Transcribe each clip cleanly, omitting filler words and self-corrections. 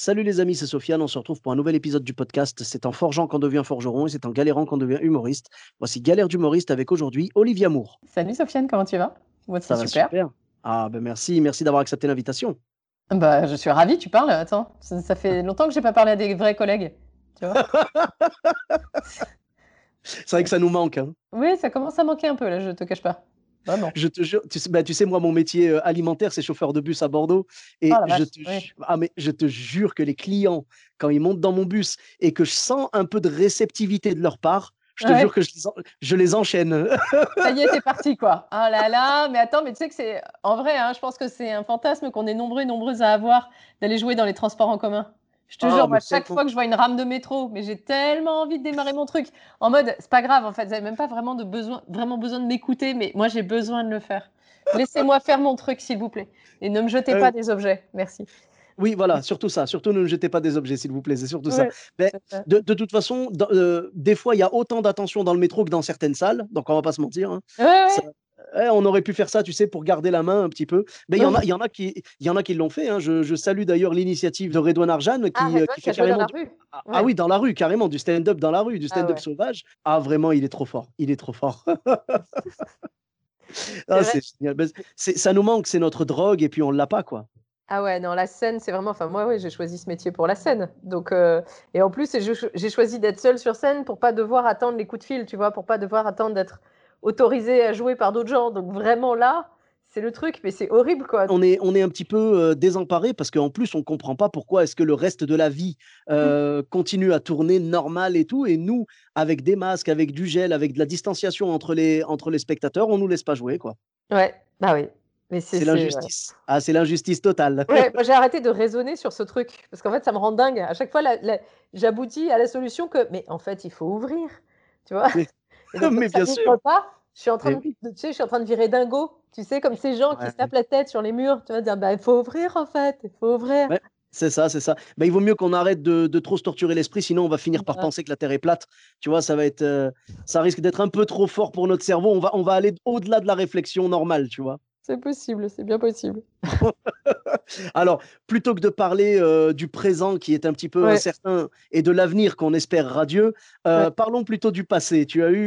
Salut les amis, c'est Sofiane. On se retrouve pour un nouvel épisode du podcast. C'est en forgeant qu'on devient forgeron et c'est en galérant qu'on devient humoriste. Voici Galère d'humoriste avec aujourd'hui Olivia Moore. Salut Sofiane, comment tu vas? Moi, c'est Ça va super. super. Ah ben merci d'avoir accepté l'invitation. Bah, je suis ravie, tu parles. Attends, ça fait longtemps que j'ai pas parlé à des vrais collègues. Tu vois? C'est vrai que ça nous manque, hein. Oui, ça commence à manquer un peu là, je te cache pas. Vraiment. Je te jure, tu sais, moi, mon métier alimentaire, c'est chauffeur de bus à Bordeaux. Oh Et la vache, oui. je te jure que les clients, quand ils montent dans mon bus et que je sens un peu de réceptivité de leur part, je te jure Ouais, que je les enchaîne. ça y est, t'es parti quoi. Oh là là, mais attends, mais tu sais que c'est en vrai, hein, je pense que c'est un fantasme qu'on est nombreux et nombreuses à avoir d'aller jouer dans les transports en commun. Je te Ah, jure, moi, mais chaque tellement. fois que je vois une rame de métro, mais j'ai tellement envie de démarrer mon truc. En mode, c'est pas grave, en fait, vous avez même pas vraiment besoin de m'écouter, mais moi, j'ai besoin de le faire. Laissez-moi faire mon truc, s'il vous plaît. Et ne me jetez Euh, pas des objets. Merci. Oui, voilà, surtout ça. Surtout ne jetez pas des objets, s'il vous plaît. C'est surtout ça. Ouais, Mais c'est ça. de toute façon, des fois, il y a autant d'attention dans le métro que dans certaines salles. Donc, on va pas se mentir, hein. Ouais, Ça- ouais. on aurait pu faire ça, tu sais, pour garder la main un petit peu. Mais il y en a qui l'ont fait, hein. Je salue d'ailleurs l'initiative de Redouane Arjan Ah, qui Redouane qui fait a joué dans carrément la du. rue. Ah Ouais. oui, dans la rue, carrément, du stand-up dans la rue, du Ah stand-up ouais. sauvage. Ah, vraiment, il est trop fort. Il est trop fort. C'est Ah, vrai. c'est génial. Ben, ça nous manque, c'est notre drogue, et puis on l'a pas, quoi. Ah ouais, non, la scène, c'est vraiment. Enfin, moi, ouais, j'ai choisi ce métier pour la scène. Donc, et en plus, j'ai choisi d'être seule sur scène pour pas devoir attendre les coups de fil, tu vois, pour pas devoir attendre d'être autorisée à jouer par d'autres gens. Donc, vraiment là, c'est le truc, mais c'est horrible, quoi. On est un petit peu désemparé parce qu'en plus, on ne comprend pas pourquoi est-ce que le reste de la vie continue à tourner normal et tout. Et nous, avec des masques, avec du gel, avec de la distanciation entre les spectateurs, on ne nous laisse pas jouer, quoi. Ouais, bah oui. Mais C'est ouais. l'injustice. Ah, c'est l'injustice totale. Ouais, moi, j'ai arrêté de raisonner sur ce truc parce qu'en fait, ça me rend dingue. À chaque fois, j'aboutis à la solution que, mais en fait, il faut ouvrir, tu vois. Mais, Et donc, comme mais ça bien n'ouvre sûr. pas, je suis en train Mais oui. tu sais, je suis en train de virer dingo. Tu sais, comme ces gens qui se Ouais. tapent la tête sur les murs. Tu vas dire, bah, il faut ouvrir, en fait. Il faut ouvrir. Ouais, c'est ça, c'est ça. Ben, il vaut mieux qu'on arrête de trop se torturer l'esprit, sinon on va finir par Voilà. penser que la Terre est plate. Tu vois, ça risque d'être un peu trop fort pour notre cerveau. On va aller au-delà de la réflexion normale, tu vois. C'est possible, c'est bien possible. Alors, plutôt que de parler du présent qui est un petit peu Ouais, incertain et de l'avenir qu'on espère radieux, ouais. parlons plutôt du passé.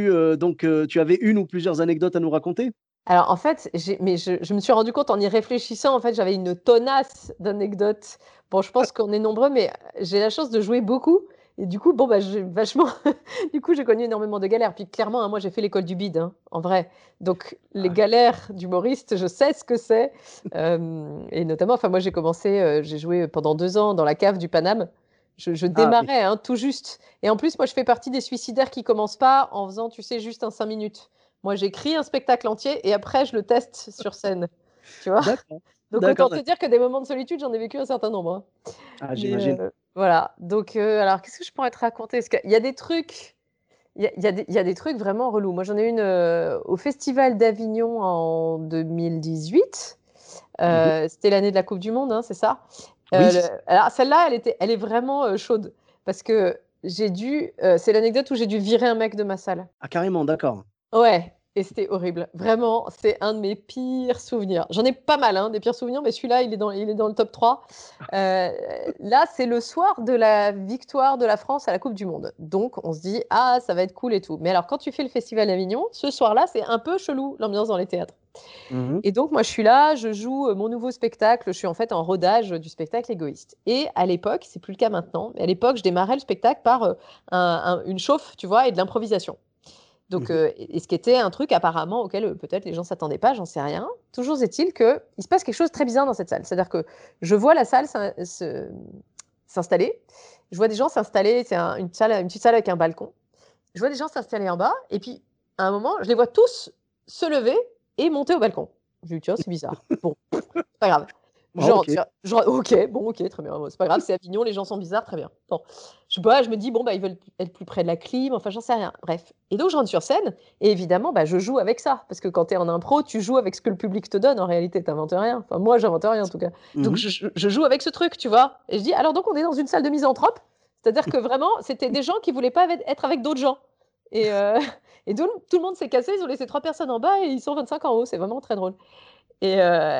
Tu avais une ou plusieurs anecdotes à nous raconter? Alors, en fait, mais je me suis rendu compte en y réfléchissant, en fait, j'avais une tonnasse d'anecdotes. Bon, je pense qu'on est nombreux, mais j'ai la chance de jouer beaucoup. Et du coup, bon, bah, j'ai vachement. Du coup, j'ai connu énormément de galères. Puis clairement, hein, moi, j'ai fait l'école du bide, hein, en vrai. Donc, les Ah, galères d'humoriste, je sais ce que c'est. Et notamment, enfin, moi, j'ai joué pendant 2 ans dans la cave du Paname. Je ah, mais démarrais, hein, tout juste. Et en plus, moi, je fais partie des suicidaires qui commencent pas en faisant, tu sais, juste un 5 minutes. Moi, j'écris un spectacle entier et après, je le teste sur scène. Tu vois? d'accord, Donc, autant d'accord, te d'accord. dire que des moments de solitude, j'en ai vécu un certain nombre, hein. Ah, Mais j'imagine. voilà. Donc, alors, qu'est-ce que je pourrais te raconter? Parce qu'il y a des trucs, il y a des trucs vraiment relous. Moi, j'en ai une au Festival d'Avignon en 2018. Mhm. C'était l'année de la Coupe du Monde, hein, c'est ça? Oui, Alors, celle-là, elle est vraiment chaude parce que c'est l'anecdote où j'ai dû virer un mec de ma salle. ah, carrément, d'accord. Ouais, et c'était horrible. Vraiment, c'est un de mes pires souvenirs. J'en ai pas mal, hein, des pires souvenirs, mais celui-là, il est dans le top 3. Heu, Là, c'est le soir de la victoire de la France à la coupe du monde. Donc on se dit: «Ah, ça va être cool et tout». Mais alors quand tu fais le festival d'Avignon, ce soir-là, c'est un peu chelou, l'ambiance dans les théâtres. Mhm. Et donc moi, je suis là, je joue, mon nouveau spectacle. Je suis en fait en rodage, du spectacle Égoïste. Et à l'époque, c'est plus le cas maintenant, mais à l'époque, je démarrais le spectacle par, une chauffe, tu vois? Et de l'improvisation. Donc, Mhm. et ce qui était un truc apparemment auquel, peut-être les gens s'attendaient pas, j'en sais rien. Toujours est-il qu'il se passe quelque chose de très bizarre dans cette salle. C'est-à-dire que je vois la salle s'installer. Je vois des gens s'installer, c'est une petite salle avec un balcon. Je vois des gens s'installer en bas et puis à un moment, je les vois tous se lever et monter au balcon. Je dis: «Tiens, c'est bizarre. Bon, c'est pas grave». Ah, Je rentre, ok. OK, bon, OK, très bien. Bon, c'est pas grave, c'est Avignon, les gens sont bizarres, très bien. Bon, je sais pas, je me dis: «Bon, bah, ils veulent être plus près de la clim», enfin, j'en sais rien. Bref, et donc je rentre sur scène et évidemment, bah, je joue avec ça parce que quand tu es en impro, tu joues avec ce que le public te donne. En réalité, tu inventes rien. Enfin, moi, j'invente rien, en tout cas. Donc Mhm. je joue avec ce truc, tu vois? Et je dis: «Alors donc on est dans une salle de misanthrope?» C'est-à-dire que vraiment, c'était des gens qui voulaient pas être avec d'autres gens et et tout le monde s'est cassé, ils ont laissé 3 personnes en bas et ils sont 25 en haut. C'est vraiment très drôle. Et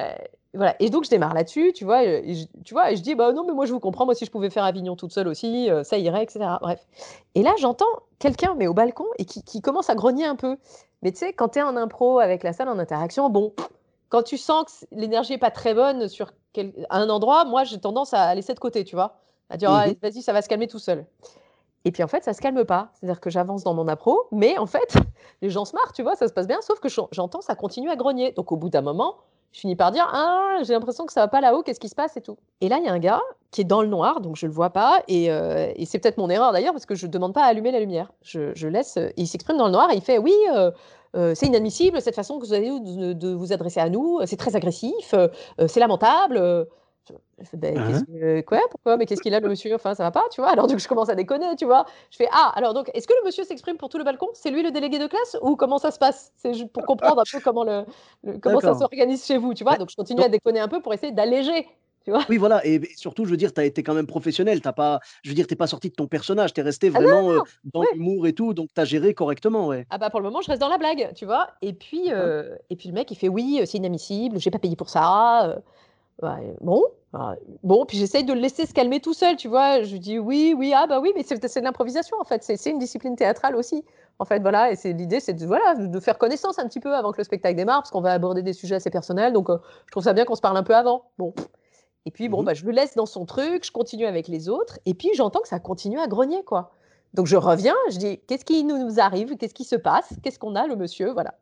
voilà. Et donc je démarre là-dessus, tu vois, et je dis: «Bah, non, mais moi je vous comprends, moi si je pouvais faire Avignon toute seule aussi, ça irait» et cetera. Bref. Et là, j'entends quelqu'un, mais au balcon et qui commence à grogner un peu. Mais tu sais, quand tu es en impro avec la salle en interaction, bon, quand tu sens que l'énergie est pas très bonne sur un endroit, moi j'ai tendance à laisser de côté, tu vois? À dire: «Ah, Mmh. vas-y, ça va se calmer tout seul». Et puis en fait, ça se calme pas. C'est-à-dire que j'avance dans mon appro, mais en fait, les gens se marrent, tu vois? Ça se passe bien, sauf que j'entends ça continue à grogner. Donc au bout d'un moment, je finis par dire: «Ah, j'ai l'impression que ça va pas là-haut, qu'est-ce qui se passe et tout?» Et là, il y a un gars qui est dans le noir, donc je le vois pas et c'est peut-être mon erreur d'ailleurs parce que je demande pas à allumer la lumière. Je laisse, il s'exprime dans le noir et il fait: «Oui, c'est inadmissible cette façon que vous avez de vous adresser à nous, c'est très agressif, c'est lamentable», je fais: «Beh, Hein. quoi? Pourquoi? Mais qu'est-ce qu'il a le monsieur? Enfin, ça va pas?» tu vois? Alors donc je commence à déconner, tu vois? Je fais: «Ah, alors donc est-ce que le monsieur s'exprime pour tout le balcon? C'est lui le délégué de classe ou comment ça se passe?» C'est juste pour comprendre un peu comment comment ça D'accord. s'organise chez vous, tu vois? Bah, Donc je continue donc à déconner un peu pour essayer d'alléger, tu vois? oui, voilà et surtout, je veux dire, tu as été quand même professionnel. Tu pas je veux dire, tu pas sorti de ton personnage. Tu es resté Ah non, vraiment, non! dans Ouais. l'humour et tout, donc tu as géré correctement, ouais. Ah bah, pour le moment, je reste dans la blague, tu vois? D'accord. Et puis le mec, il fait: «Oui, c'est inadmissible, j'ai pas payé pour ça, bah, bon, bon, puis j'essaye de le laisser se calmer tout seul, tu vois? Je lui dis: «Oui, oui, ah bah oui, mais c'est de l'improvisation, en fait, c'est une discipline théâtrale aussi, en fait, voilà» et c'est l'idée, c'est de voilà, de faire connaissance un petit peu avant que le spectacle démarre, parce qu'on va aborder des sujets assez personnels, donc je trouve ça bien qu'on se parle un peu avant. Bon et puis bon, Mmh. bah, je le laisse dans son truc, je continue avec les autres et puis j'entends que ça continue à grogner, quoi. Donc je reviens, je dis: «Qu'est-ce qui nous arrive? Qu'est-ce qui se passe? Qu'est-ce qu'on a, le monsieur?» voilà.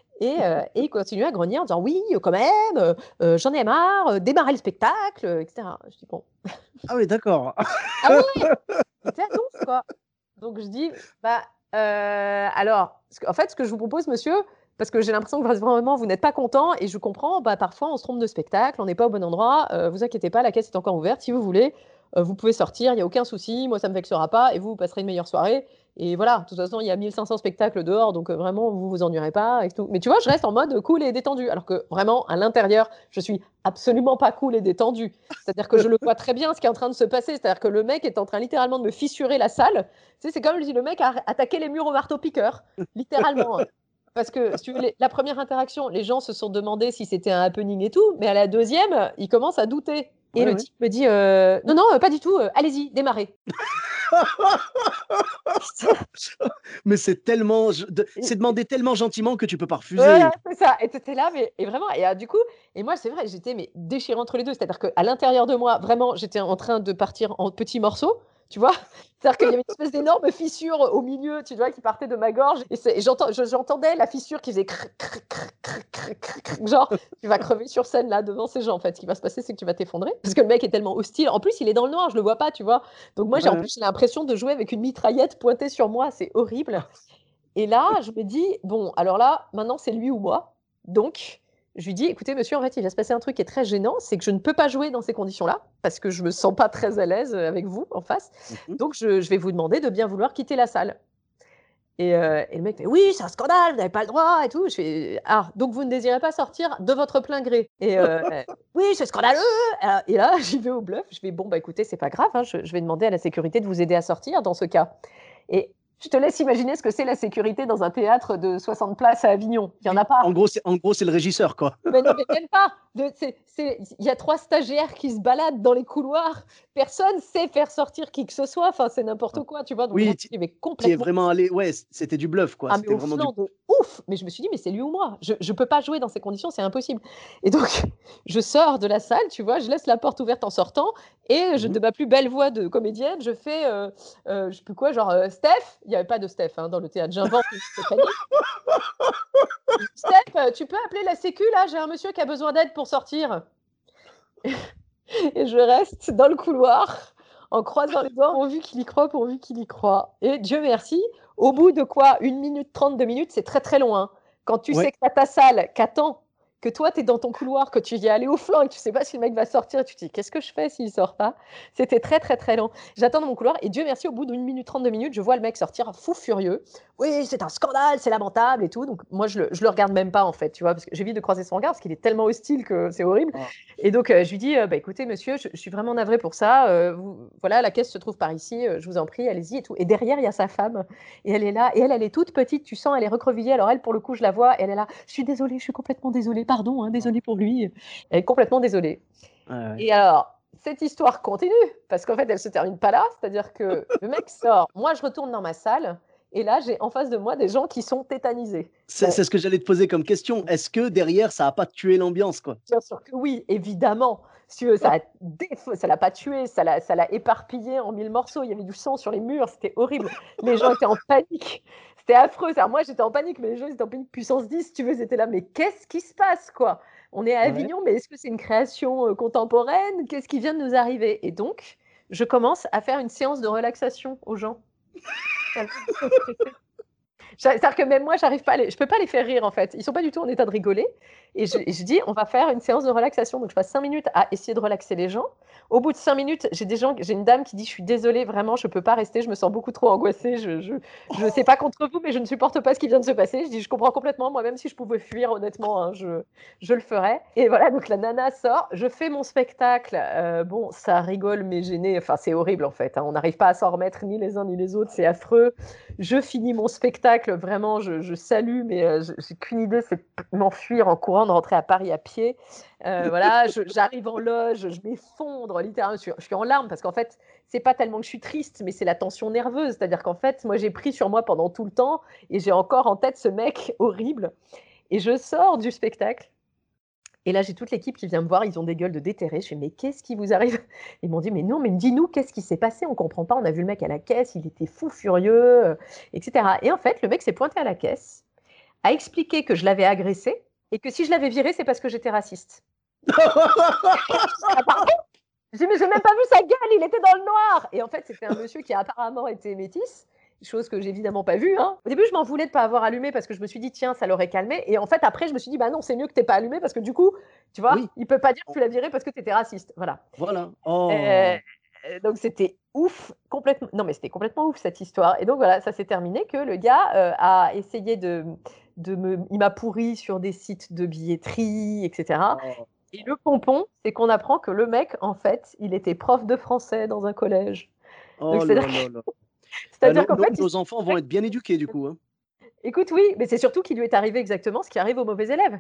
Et il continue à grogner en disant: «Oui, quand même, j'en ai marre, démarrez le spectacle», et cetera. Je dis: «Bon». Ah oui, d'accord. Ah ouais, ouais, il était à donf, quoi. Donc je dis: «Bah, alors, en fait, ce que je vous propose monsieur, parce que j'ai l'impression que vraiment vous n'êtes pas content et je comprends, bah, parfois on se trompe de spectacle, on n'est pas au bon endroit, vous inquiétez pas, la caisse est encore ouverte si vous voulez, vous pouvez sortir, il y a aucun souci, moi ça me vexera pas et vous, vous passerez une meilleure soirée et voilà, de toute façon il y a 1 500 spectacles dehors donc vraiment vous vous ennuierez pas et tout». Mais tu vois, je reste en mode cool et détendu alors que vraiment à l'intérieur, je suis absolument pas cool et détendu. C'est-à-dire que je le vois très bien ce qui est en train de se passer, c'est-à-dire que le mec est en train littéralement de me fissurer la salle. Tu sais, c'est comme si le mec a attaqué les murs au marteau-piqueur, littéralement, hein. Parce que si tu veux, la première interaction, les gens se sont demandé si c'était un happening et tout, mais à la deuxième, ils commencent à douter. Et Ouais, le ouais. type me dit non, non, pas du tout, allez-y, démarrez. Mais c'est tellement c'est demandé tellement gentiment que tu peux pas Voilà, refuser. c'est ça et tu étais là, mais et vraiment et du coup et moi, c'est vrai, j'étais mais déchirée entre les 2. C'est-à-dire qu'à l'intérieur de moi, vraiment, j'étais en train de partir en petits morceaux, tu vois? C'est-à-dire qu'il y avait une espèce d'énorme fissure au milieu, tu vois, qui partait de ma gorge et j'entendais la fissure qui faisait cric, cric, cric, cric, cric, cric, cric, genre: «Tu vas crever sur scène, là, devant ces gens, en fait. Ce qui va se passer, c'est que tu vas t'effondrer». Parce que le mec est tellement hostile. En plus, il est dans le noir, je le vois pas, tu vois? Donc moi, Ouais, en ouais. plus, j'ai l'impression de jouer avec une mitraillette pointée sur moi, c'est horrible. Et là, je me dis: «Bon, alors là, maintenant c'est lui ou moi». Donc je lui dis: «Écoutez monsieur, en fait, il va se passer un truc qui est très gênant, c'est que je ne peux pas jouer dans ces conditions-là, parce que je me sens pas très à l'aise, avec vous, en face. Mmh mh. Donc je vais vous demander de bien vouloir quitter la salle». Et le mec fait: «Oui, c'est un scandale, vous n'avez pas le droit et tout». Je fais: «Ah, donc vous ne désirez pas sortir de votre plein gré?» «Oui, c'est scandaleux!» Et là, j'y vais au bluff, je fais: «Bon, bah, écoutez, c'est pas grave, hein, je vais demander à la sécurité de vous aider à sortir dans ce cas». Et je te laisse imaginer ce que c'est la sécurité dans un théâtre de 60 places à Avignon. Il y en a Oui, pas. en gros, c'est le régisseur, quoi. Mais non, mais même pas. Il y a 3 stagiaires qui se baladent dans les couloirs. Personne sait faire sortir qui que ce soit. Enfin, c'est n'importe Ah. quoi, tu vois? Donc vraiment, Oui, j'y vais tu y es complètement. vraiment allé ouais, c'était du bluff, quoi. Ah mais C'était au vraiment du flanc de ouf! Mais je me suis dit: «Mais c'est lui ou moi. Je peux pas jouer dans ces conditions, c'est impossible» et donc je sors de la salle, tu vois? Je laisse la porte ouverte en sortant et mmh mh. de ma plus belle voix de comédienne, je fais, je sais plus quoi, genre, «Steph», il y avait pas de Steph, hein, dans le théâtre, j'invente une Stéphanie. «Steph, tu peux appeler la sécu là? J'ai un monsieur qui a besoin d'aide pour sortir» et je reste dans le couloir en croisant les doigts pourvu qu'il y croit, pourvu qu'il y croit et Dieu merci, au bout de quoi? 1 minute 30, 2 minutes, c'est très, très long, hein. Quand tu sais Ouais. que tu as ta salle, qui attend, que toi tu es dans ton couloir, que tu y es allé au flanc et que tu sais pas si le mec va sortir et tu te dis: «Qu'est-ce que je fais s'il sort pas?» C'était très, très, très long. J'attends dans mon couloir et Dieu merci, au bout d'1 minute 30, 2 minutes, je vois le mec sortir fou furieux. «Oui, c'est un scandale, c'est lamentable et tout», donc moi je le regarde même pas en fait, tu vois? Parce que j'évite de croiser son regard parce qu'il est tellement hostile que c'est horrible. Ah. Et donc, je lui dis: «Bah, écoutez monsieur, je suis vraiment navrée pour ça, vous voilà, la caisse se trouve par ici, je vous en prie, allez-y et tout» et derrière, il y a sa femme et elle est là et elle est toute petite, tu sens, elle est recroquevillée. Alors elle, pour le coup, je la vois et elle est là: «Je suis désolée, je suis complètement désolée, pardon, hein, désolée pour lui. Elle est complètement désolée. Ouais. Et alors, cette histoire continue, parce qu'en fait, elle se termine pas là. C'est-à-dire que le mec sort, moi, je retourne dans ma salle, et là, j'ai en face de moi des gens qui sont tétanisés. C'est Bon, c'est ce que j'allais te poser comme question. Est-ce que derrière, ça a pas tué l'ambiance, quoi? bien sûr que oui, évidemment. Si tu veux, ça l'a pas tué, ça l'a éparpillé en 1000 morceaux. Il y avait du sang sur les murs, c'était horrible. Les gens étaient en panique. C'était affreux. C'est-à-dire, moi, j'étais en panique, mais les gens, ils étaient en panique puissance 10, si tu veux. Ils étaient là, mais qu'est-ce qui se passe, quoi? On est à Ouais. Avignon, mais est-ce que c'est une création contemporaine? Qu'est-ce qui vient de nous arriver? Et donc, je commence à faire une séance de relaxation aux gens. Tellement ils sont stressés. C'est-à-dire que même moi, je peux pas les faire rire en fait. Ils sont pas du tout en état de rigoler. Et je dis, on va faire une séance de relaxation. Donc je passe 5 minutes à essayer de relaxer les gens. Au bout de 5 minutes, j'ai une dame qui dit, je suis désolée, vraiment, je peux pas rester, je me sens beaucoup trop angoissée. Je sais pas contre vous, mais je ne supporte pas ce qui vient de se passer. Je dis, je comprends complètement. Moi, même si je pouvais fuir, honnêtement, hein, je le ferais. Et voilà, donc la nana sort, je fais mon spectacle. Bon, ça rigole, mais gêné. Enfin, c'est horrible en fait, hein. On n'arrive pas à s'en remettre ni les uns ni les autres. C'est affreux. Je finis mon spectacle, vraiment, je salue, mais j'ai qu'une idée, c'est de m'enfuir en courant, de rentrer à Paris à pied. Voilà, j'arrive en loge, je m'effondre, littéralement, je suis en larmes parce qu'en fait, c'est pas tellement que je suis triste, mais c'est la tension nerveuse. C'est-à-dire qu'en fait, moi, j'ai pris sur moi pendant tout le temps et j'ai encore en tête ce mec horrible. Et je sors du spectacle. Et là, j'ai toute l'équipe qui vient me voir, ils ont des gueules de déterrés. Je fais, mais qu'est-ce qui vous arrive? Ils m'ont dit, mais non, mais dis-nous, qu'est-ce qui s'est passé? On comprend pas, on a vu le mec à la caisse, il était fou furieux, etc. Et en fait, le mec s'est pointé à la caisse, a expliqué que je l'avais agressé et que si je l'avais viré, c'est parce que j'étais raciste. Ah, pardon? Je dis, mais j'ai même pas vu sa gueule, il était dans le noir. Et en fait, c'était un monsieur qui a apparemment été métis, chose que j'ai évidemment pas vue, hein. Au début, je m'en voulais de pas avoir allumé parce que je me suis dit, tiens, ça l'aurait calmé. Et en fait, après, je me suis dit, bah non, c'est mieux que t'aies pas allumé parce que du coup, tu vois, Oui, il peut pas dire que tu l'as viré parce que tu étais raciste. Voilà. voilà. Euh, Oh! donc c'était ouf, complètement. Non, mais c'était complètement ouf cette histoire. Et donc voilà, ça s'est terminé que le gars a essayé il m'a pourri sur des sites de billetterie, etc. Oh! Et le pompon, c'est qu'on apprend que le mec, en fait, il était prof de français dans un collège. Donc Oh c'est-à-dire là que là là. Bah, c'est-à-dire qu'en fait, nos enfants vont être bien éduqués du coup, hein. écoute, oui, mais c'est surtout qu'il lui est arrivé exactement ce qui arrive aux mauvais élèves.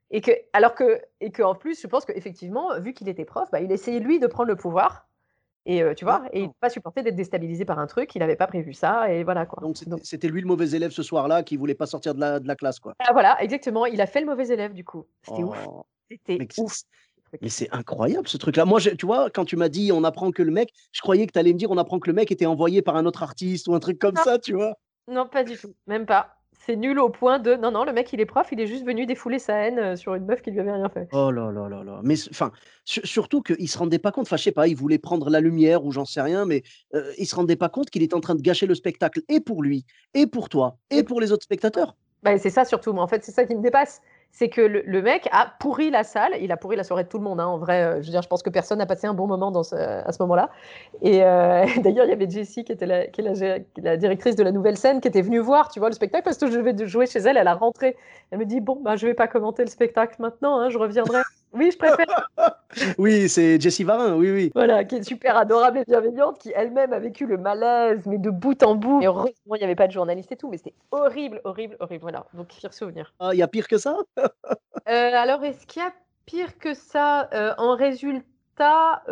Et que en plus, je pense qu'effectivement, vu qu'il était prof, bah, il essayait lui de prendre le pouvoir. Et tu vois? Et il n'a D'accord. pas supporté d'être déstabilisé par un truc, il n'avait pas prévu ça et voilà quoi. Donc Donc c'était lui le mauvais élève ce soir-là qui voulait pas sortir de la classe, quoi. ah voilà, exactement, il a fait le mauvais élève du coup. C'était ouf. Oh! C'était Mais ouf, ce mais truc. c'est incroyable ce truc-là. Moi, tu vois, quand tu m'as dit: «On apprend que le mec», je croyais que tu allais me dire: «On apprend que le mec était envoyé par un autre artiste» ou un truc comme Non, ça, tu vois? non, pas du tout, même pas. C'est nul au point de non, non, le mec il est prof, il est juste venu défouler sa haine, sur une meuf qui lui avait rien fait. Oh là là là là. Mais enfin, surtout qu'il se rendait pas compte, enfin, je sais pas, il voulait prendre la lumière ou j'en sais rien, mais il se rendait pas compte qu'il était en train de gâcher le spectacle et pour lui et pour toi et Et pour les autres spectateurs. bah, c'est ça surtout, moi, en fait, c'est ça qui me dépasse. C'est que le mec a pourri la salle, il a pourri la soirée de tout le monde, hein, en vrai, je veux dire, je pense que personne n'a passé un bon moment à ce moment-là. Et d'ailleurs, il y avait Jessie qui est la directrice de la nouvelle scène qui était venue voir, tu vois, le spectacle parce que je devais jouer chez elle, elle a rentré. Elle me dit, bon, bah, je vais pas commenter le spectacle maintenant, hein, je reviendrai. Oui, je préfère. Oui, c'est Jessie Varin, oui, oui. Voilà, qui est super adorable et bienveillante, qui elle-même a vécu le malaise, mais de bout en bout. Et heureusement, il n'y avait pas de journaliste et tout, mais c'était horrible, horrible, horrible. Voilà, donc pire souvenir. Ah, il y a pire que ça? Alors, est-ce qu'il y a pire que ça? En résultat,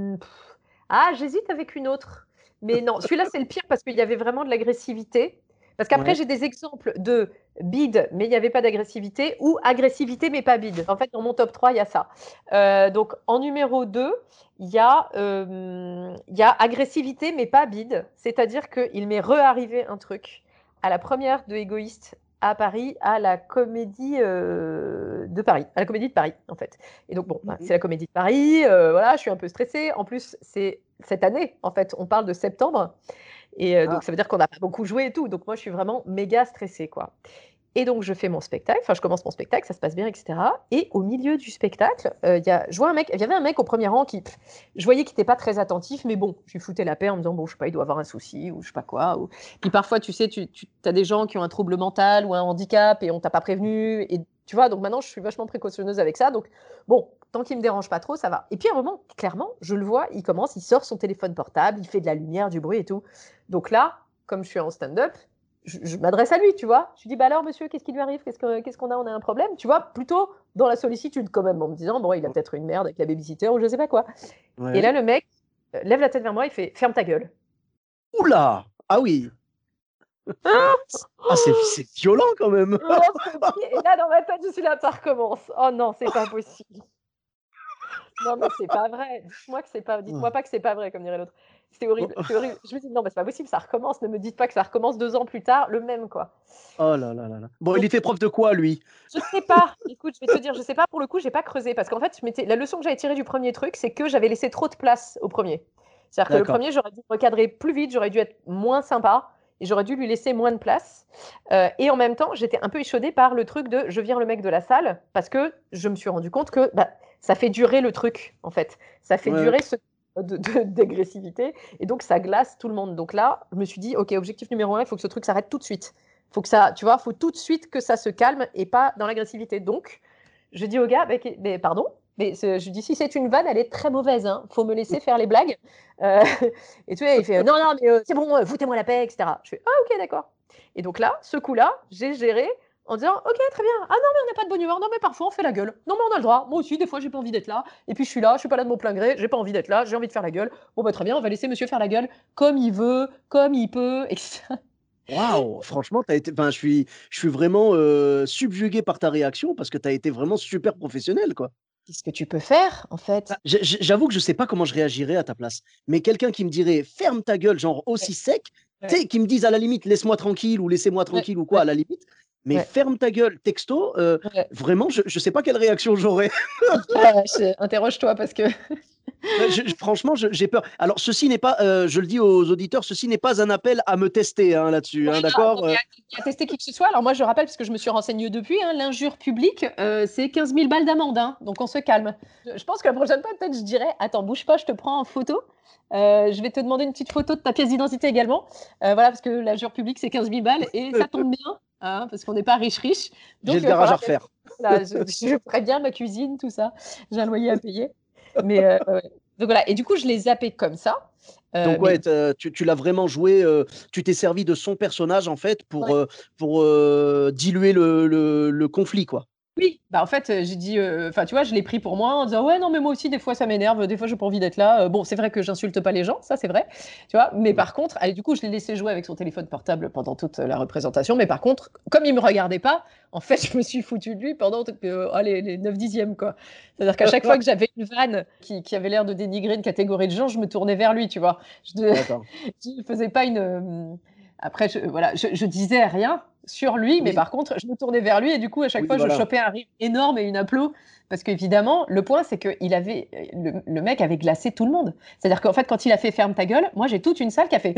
j'hésite avec une autre. Mais non, celui-là, c'est le pire parce qu'il y avait vraiment de l'agressivité. Parce qu'après, Ouais. j'ai des exemples de bide, mais il n'y avait pas d'agressivité, ou agressivité, mais pas bide. En fait, dans mon top 3, il y a ça. Donc, en numéro 2, il y a agressivité, mais pas bide. C'est-à-dire qu'il m'est re-arrivé un truc. À la première de Égoïste à Paris, à la Comédie de Paris, à la Comédie de Paris, en fait. Et donc, bon, Mmh. c'est la Comédie de Paris, voilà, je suis un peu stressée. En plus, c'est cette année, en fait, on parle de septembre. Et Ah, donc, ça veut dire qu'on n'a pas beaucoup joué et tout. Donc, moi, je suis vraiment méga stressée, quoi. Et donc, je fais mon spectacle, enfin, je commence mon spectacle, ça se passe bien, etc. Et au milieu du spectacle, il y avait un mec au premier rang je voyais qu'il n'était pas très attentif, mais bon, je lui foutais la paix en me disant, bon, je sais pas, il doit avoir un souci, ou je sais pas quoi. Puis parfois, tu sais, tu as des gens qui ont un trouble mental ou un handicap et on t'a pas prévenu. Et tu vois, donc maintenant, je suis vachement précautionneuse avec ça. Donc, bon, tant qu'il me dérange pas trop, ça va. Et puis à un moment, clairement, je le vois, il sort son téléphone portable, il fait de la lumière, du bruit et tout. Donc là, comme je suis en stand-up, je m'adresse à lui, tu vois. Je lui dis, bah alors, monsieur, qu'est-ce qui lui arrive? Qu'est-ce qu'on a? On a un problème? Tu vois, plutôt dans la sollicitude, quand même, en me disant, bon, il a peut-être une merde avec la babysitter ou je sais pas quoi. Et Ouais. là, le mec lève la tête vers moi, il fait, ferme ta gueule. Oula! Ah oui! Ah, c'est violent quand même! Et là, dans ma tête, je suis là, ça recommence. Oh non, c'est pas possible. Non, mais c'est pas vrai. Dites-moi pas que c'est pas vrai, comme dirait l'autre. C'est horrible, c'est horrible. Je me dis: «Non, mais c'est pas possible, ça recommence. Ne me dites pas que ça recommence 2 ans plus tard, le même, quoi». Oh là là là là. Bon, il Donc était prof de quoi lui? je sais pas. Écoute, je vais te dire, je sais pas, pour le coup, j'ai pas creusé parce qu'en fait, la leçon que j'avais tirée du premier truc, c'est que j'avais laissé trop de place au premier. C'est-à-dire que le D'accord. premier, j'aurais dû recadrer plus vite, j'aurais dû être moins sympa et j'aurais dû lui laisser moins de place. Et en même temps, j'étais un peu échaudée par le truc de je vire le mec de la salle parce que je me suis rendu compte que bah, ça fait durer le truc, en fait. Ça fait Ouais, ouais. durer ce d'agressivité et donc ça glace tout le monde. Donc là, je me suis dit, ok, objectif numéro 1, il faut que ce truc s'arrête tout de suite. Faut que ça, tu vois, faut tout de suite que ça se calme et pas dans l'agressivité. Donc, je dis au gars, mais pardon, mais je dis si c'est une vanne, elle est très mauvaise. Hein. Faut me laisser faire les blagues. Euh, et tu vois, il fait non, non, mais c'est bon, foutez-moi la paix, etc. Je fais ah ok, d'accord. Et donc là, ce coup-là, j'ai géré en disant ok, très bien. Ah non, mais on n'a pas de bonne humeur. Non, mais parfois on fait la gueule. Non, mais on a le droit. Moi aussi, des fois, j'ai pas envie d'être là. Et puis je suis là, je suis pas là de mon plein gré. J'ai pas envie d'être là. J'ai envie de faire la gueule. Bon bah très bien, on va laisser monsieur faire la gueule comme il veut, comme il peut, etc. Waouh! Franchement, tu été enfin, je suis vraiment, subjugué par ta réaction parce que tu as été vraiment super professionnel, quoi. Qu'est-ce que tu peux faire en Bah, fait? j'avoue que je sais pas comment je réagirais à ta place, mais quelqu'un qui me dirait: «Ferme ta gueule», genre Ouais, aussi sec, tu ouais, sais, qui me dise à la limite: «Laisse-moi tranquille» ou «Laissez-moi ouais, tranquille» ou quoi ouais, à la limite, mais ouais. «Ferme ta gueule» texto, Ouais. vraiment je sais pas quelle réaction j'aurais. Ah la vache, interroge-toi parce que Franchement, j'ai peur. Alors ceci n'est pas, je le dis aux auditeurs, ceci n'est pas un appel à me tester, hein, là-dessus, hein, voilà, non d'accord? mais à tester qui que ce soit. Alors moi, je rappelle, parce que je me suis renseignée depuis, hein, l'injure publique, c'est 15 000 balles d'amende, hein, donc on se calme. Je pense que la prochaine fois, peut-être, je dirais: «Attends, bouge pas, je te prends en photo. Je vais te demander une petite photo de ta pièce d'identité également». Voilà, parce que l'injure publique, c'est 15 000 balles et ça tombe bien, hein, parce qu'on n'est pas riche. J'ai Donc le garage voilà, à refaire. voilà, je préviens ma cuisine, tout ça. J'ai un loyer à payer. Mais ouais, ouais. Donc voilà et du coup, je l'ai zappé comme ça, Donc ouais, mais tu l'as vraiment joué, tu t'es servi de son personnage en fait ouais. pour, diluer le conflit, quoi. Oui, bah, en fait, j'ai dit, enfin, tu vois, je l'ai pris pour moi en disant: «Ouais, non, mais moi aussi, des fois, ça m'énerve, des fois, j'ai pas envie d'être là». Bon, c'est vrai que j'insulte pas les gens, ça, c'est vrai, tu vois? Mais Mmh. par contre allez, du coup, je l'ai laissé jouer avec son téléphone portable pendant toute la représentation, mais par contre, comme il me regardait pas, en fait, je me suis foutue de lui pendant les 9/10, quoi. C'est-à-dire qu'à chaque fois que j'avais une vanne qui avait l'air de dénigrer une catégorie de gens, je me tournais vers lui, tu vois? Je D'accord. je faisais pas après je disais rien sur lui, mais Oui, par contre, je me tournais vers lui et du coup, à chaque oui, fois, je voilà. chopais un rire énorme et une applaud parce qu'évidemment, le point, c'est que il avait le mec avait glacé tout le monde. C'est-à-dire qu'en fait, quand il a fait: «Ferme ta gueule», moi, j'ai toute une salle qui a fait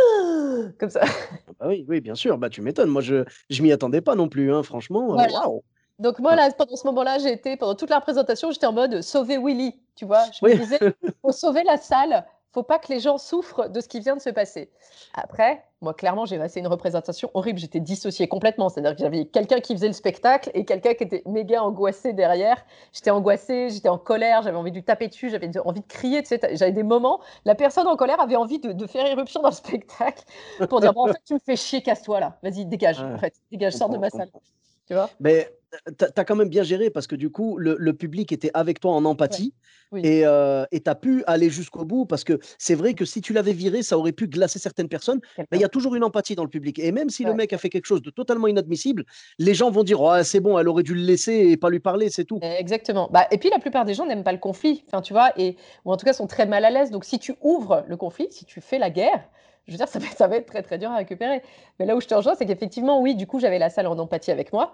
comme ça. Ah bah, oui, oui, bien sûr, bah, tu m'étonnes. Moi, je m'y attendais pas non plus, hein, franchement, Voilà. waouh! Donc moi, Ah. là, pendant ce moment-là, pendant toute la représentation, j'étais en mode: «Sauver Willy», tu vois? Je me Oui, disais: «Faut sauver la salle, faut pas que les gens souffrent de ce qui vient de se passer». Après, moi, clairement, j'ai passé une représentation horrible, j'étais dissociée complètement. C'est-à-dire que j'avais quelqu'un qui faisait le spectacle et quelqu'un qui était méga angoissé derrière. J'étais angoissée, j'étais en colère, j'avais envie de lui taper dessus, envie de crier, tu sais? J'avais des moments, la personne en colère avait envie de faire éruption dans le spectacle pour dire: «Bon, en fait, tu me fais chier, casse-toi là, vas-y, dégage, en ah, fait, je dégage, sors de comprends, ma je salle». comprends. Tu vois? Mais, tu as quand même bien géré parce que du coup, le public était avec toi en Ouais. empathie Oui. et tu as pu aller jusqu'au bout parce que c'est vrai que si tu l'avais viré, ça aurait pu glacer certaines personnes. Mais il y Quelqu'un. a toujours une empathie dans le public et même si le Ouais, mec a ouais. fait quelque chose de totalement inadmissible, les gens vont dire: «Oh, c'est bon, elle aurait dû le laisser et pas lui parler, c'est tout». Exactement. Bah, et puis la plupart des gens n'aiment pas le conflit, enfin, tu vois? Ou en tout cas sont très mal à l'aise. Donc si tu ouvres le conflit, si tu fais la guerre, je veux dire, ça va être très, très dur à récupérer. Mais là où je te rejoins, c'est qu'effectivement, oui, du coup, j'avais la salle en empathie avec moi,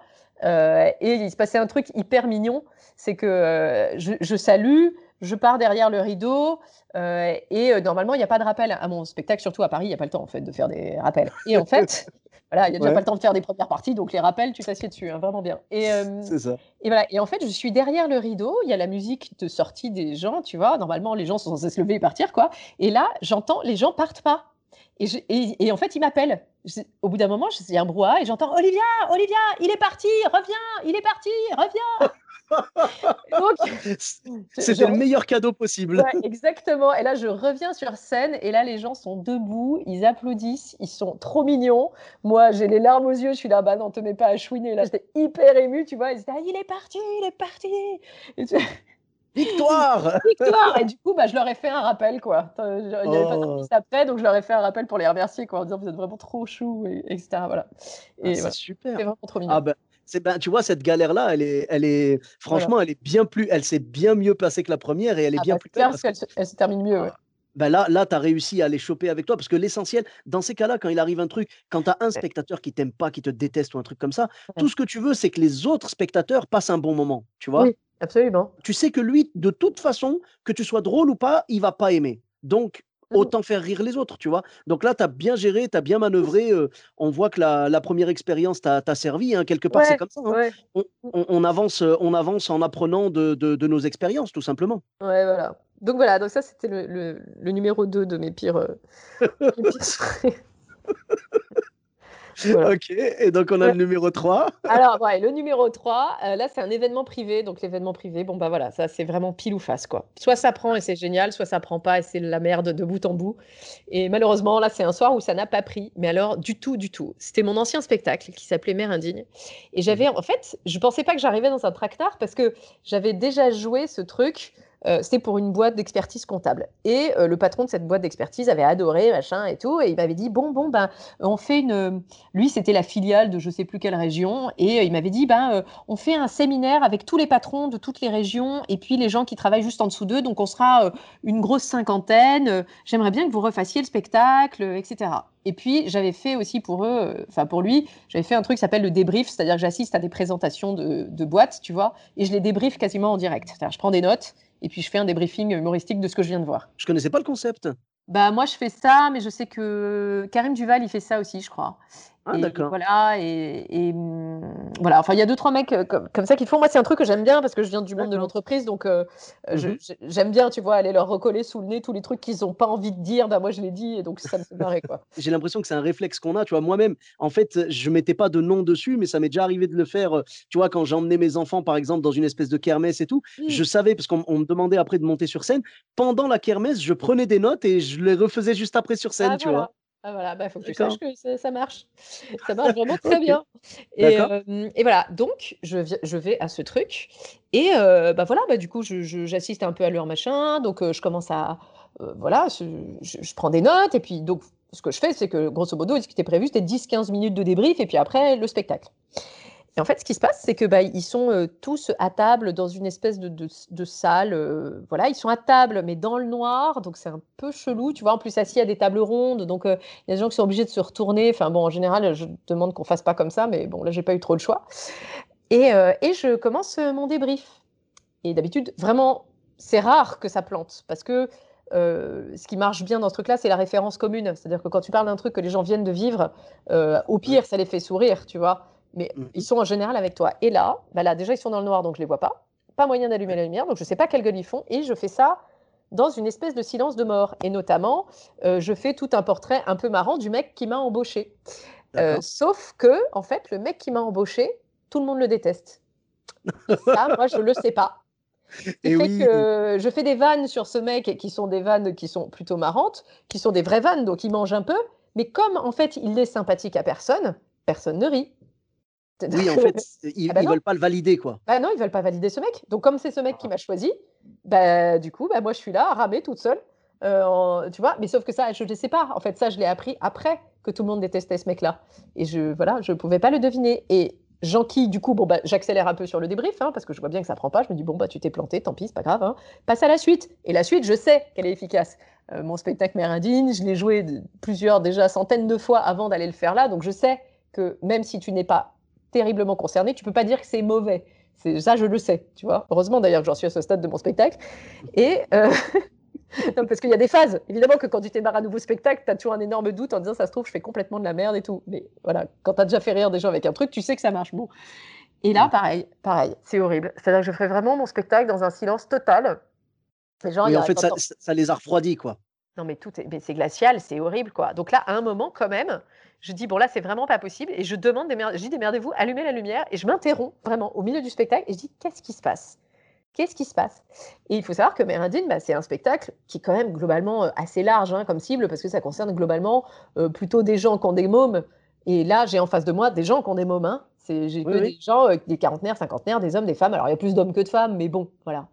et il se passait un truc hyper mignon, c'est que, je salue, je pars derrière le rideau, normalement, il y a pas de rappel à mon spectacle, surtout à Paris, il y a pas le temps, en fait, de faire des rappels. Et en fait, voilà, il y a déjà pas Ouais, le temps de faire des premières parties, donc les rappels, tu t'assieds dessus, hein, vraiment bien. c'est ça. Et voilà et en fait, je suis derrière le rideau, il y a la musique de sortie des gens, tu vois? Normalement, les gens sont censés se lever et partir, quoi et là, j'entends les gens partent pas et en fait, ils m'appellent. Au bout d'un moment, il y a un brouhaha et j'entends: «Olivia, Olivia, il est parti, reviens, il est parti, reviens!» Donc, C'était le meilleur cadeau possible. ouais, exactement. Et là, je reviens sur scène et là, les gens sont debout, ils applaudissent, ils sont trop mignons. Moi, j'ai les larmes aux yeux, je suis là, bah non, te mets pas à chouiner. Là, j'étais hyper émue, tu vois. Ils étaient, ah, il est parti, il est parti. Et Victoire! victoire! Et du coup, bah, je leur ai fait un rappel, quoi. Il n'y avait pas de Oh, piste après, donc je leur ai fait un rappel pour les remercier, quoi, en disant, vous êtes vraiment trop chou, etc. Voilà. ah, Et c'est voilà, super. c'est vraiment trop mignon. Ah ben, tu vois, cette galère-là, Voilà. franchement, elle s'est bien mieux passée que la première et elle est Ah bien bah, plus c'est belle clair, parce parce que qu'elle se termine mieux, ouais. ah, bah, là, tu as réussi à les choper avec toi parce que l'essentiel, dans ces cas-là, quand il arrive un truc, quand tu as un Ouais, spectateur qui t'aime pas, qui te déteste ou un truc comme ça, ouais. tout ce que tu veux, c'est que les autres spectateurs passent un bon moment, tu vois? Oui, absolument. Tu sais que lui, de toute façon, que tu sois drôle ou pas, il va pas aimer. Donc, Mmh. autant faire rire les autres, tu vois? Donc là, tu as bien géré, tu as bien manœuvré, on voit que la 1re expérience t'a servi, hein, quelque part, c'est Ouais, comme ça, hein. ouais. On Mmh. on avance en apprenant de nos expériences, tout simplement. Ouais, voilà. Donc voilà, donc ça, c'était le numéro 2 de mes pires soirées. Voilà. OK et donc on a Ouais. le numéro 3. Alors, ouais, le numéro 3, là, c'est un événement privé. Donc l'événement privé, bon, bah, voilà, ça, c'est vraiment pile ou face, quoi. Soit ça prend et c'est génial, soit ça prend pas et c'est la merde de bout en bout. Et malheureusement, là, c'est un soir où ça n'a pas pris, mais alors du tout, du tout. C'était mon ancien spectacle qui s'appelait Mère indigne et Mmh. en fait, je pensais pas que j'arrivais dans un traquenard parce que j'avais déjà joué ce truc, c'était pour une boîte d'expertise comptable et le patron de cette boîte d'expertise avait adoré, machin et tout et il m'avait dit: «Bon, ben, on fait une, lui, c'était la filiale de je sais plus quelle région et il m'avait dit, ben, on fait un séminaire avec tous les patrons de toutes les régions et puis les gens qui travaillent juste en dessous d'eux, donc on sera une grosse cinquantaine. J'aimerais bien que vous refassiez le spectacle, etc. Et puis j'avais fait aussi pour eux, enfin pour lui, j'avais fait un truc qui s'appelle le débrief, c'est-à-dire que j'assiste à des présentations de boîtes, tu vois, et je les débriefe quasiment en direct. C'est-à-dire je prends des notes et puis je fais un débriefing humoristique de ce que je viens de voir. Je connaissais pas le concept. Bah, moi, je fais ça, mais je sais que Karim Duval, il fait ça aussi, je crois. Ah Et d'accord. voilà, voilà. Enfin, il y a deux, trois mecs comme ça qui le font. Moi, c'est un truc que j'aime bien parce que je viens du monde de D'accord. l'entreprise, donc Mmh. j'aime bien, tu vois, aller leur recoller sous le nez tous les trucs qu'ils n'ont pas envie de dire. Bah, moi, je l'ai dit, et donc ça me fait marrer, quoi. J'ai l'impression que c'est un réflexe qu'on a, tu vois? Moi-même, en fait, je mettais pas de nom dessus, mais ça m'est déjà arrivé de le faire, tu vois? Quand j'emmenais mes enfants, par exemple, dans une espèce de kermesse et tout, Mmh. je savais parce qu'on me demandait après de monter sur scène. Pendant la kermesse, je prenais des notes et je les refaisais juste après sur scène, Ah tu vois? voilà, ah voilà, bah, faut que tu saches D'accord. que ça marche. Ça marche vraiment très OK. bien D'accord. et voilà, donc je vais à ce truc et bah, voilà, bah, du coup, j'assiste un peu à leur machin, donc je commence à, voilà, je prends des notes et puis donc ce que je fais, c'est que grosso modo, ce qui était prévu, c'était 10-15 minutes de débrief et puis après le spectacle. Et en fait, ce qui se passe, c'est que, bah, ils sont, tous à table dans une espèce de salle, voilà, ils sont à table, mais dans le noir, donc c'est un peu chelou, tu vois? En plus, assis à des tables rondes, donc il y a des gens qui sont obligés de se retourner. Enfin bon, en général, je demande qu'on fasse pas comme ça, mais bon, là, j'ai pas eu trop le choix et je commence, mon débrief et d'habitude, vraiment, c'est rare que ça plante parce que, ce qui marche bien dans ce truc-là, c'est la référence commune. C'est-à-dire que quand tu parles d'un truc que les gens viennent de vivre, au Ouais. pire, ça les fait sourire, tu vois? Mais ils Mmh. sont en général avec toi et là, bah, là, déjà, ils sont dans le noir, donc je les vois pas. Pas moyen d'allumer Ouais. la lumière, donc je sais pas quelle gueule ils font et je fais ça dans une espèce de silence de mort et notamment, je fais tout un portrait un peu marrant du mec qui m'a embauché. D'accord. Sauf que, en fait, le mec qui m'a embauché, tout le monde le déteste et ça, moi, je le sais pas. Ce qui Et fait oui. que je fais des vannes sur ce mec et qui sont des vannes qui sont plutôt marrantes, qui sont des vraies vannes, donc il mange un peu, mais comme, en fait, il est sympathique à personne, personne ne rit. Oui, C'est-à-dire en que fait, ah ils non, veulent pas le valider, quoi. bah non, ils veulent pas valider ce mec. Donc comme c'est ce mec qui Ah. m'a choisi, bah, du coup, bah, moi, je suis là à ramer toute seule, tu vois? Mais sauf que ça, je ne sais pas. En fait, ça, je l'ai appris après que tout le monde détestait ce mec-là et voilà, je pouvais pas le deviner et j'enquille du coup, bon, bah, j'accélère un peu sur le débrief, hein, parce que je vois bien que ça prend pas. Je me dis: «Bon, bah, tu t'es planté, tant pis, c'est pas grave, hein. Passe à la suite» et la suite, je sais qu'elle est efficace. Mon spectacle Mère indigne, je l'ai joué plusieurs, déjà centaines de fois avant d'aller le faire là, donc je sais que même si tu n'es pas terriblement concerné, tu peux pas dire que c'est mauvais. C'est ça, je le sais, tu vois? Heureusement d'ailleurs que j'en suis à ce stade de mon spectacle et non, parce qu'il y a des phases. Évidemment que quand tu démarres un nouveau spectacle, tu as toujours un énorme doute en disant: «Ça se trouve, je fais complètement de la merde et tout». Mais voilà, quand tu as déjà fait rire des gens avec un truc, tu sais que ça marche. Bon et là, Mmh. pareil, c'est horrible. C'est-à-dire que je fais vraiment mon spectacle dans un silence total. Les gens, il Oui, y en a fait, quand ça les a refroidis, quoi. Non, mais c'est glacial, c'est horrible, quoi. Donc là, à un moment, quand même, je dis: «Bon, là, c'est vraiment pas possible» et je demande: «Démer» je dis: «Démerdez-vous, allumez la lumière» et je m'interromps vraiment au milieu du spectacle et je dis: «Qu'est-ce qui se passe? Qu'est-ce qui se passe?» Et il faut savoir que Mérindine, bah, c'est un spectacle qui est quand même globalement, assez large, hein, comme cible parce que ça concerne globalement, plutôt des gens qui ont des mômes et là, j'ai en face de moi des gens qui ont des mômes, hein. J'ai Oui, que oui. des gens, des quarantenaires, cinquantenaires, des hommes, des femmes. Alors il y a plus d'hommes que de femmes, mais bon, voilà.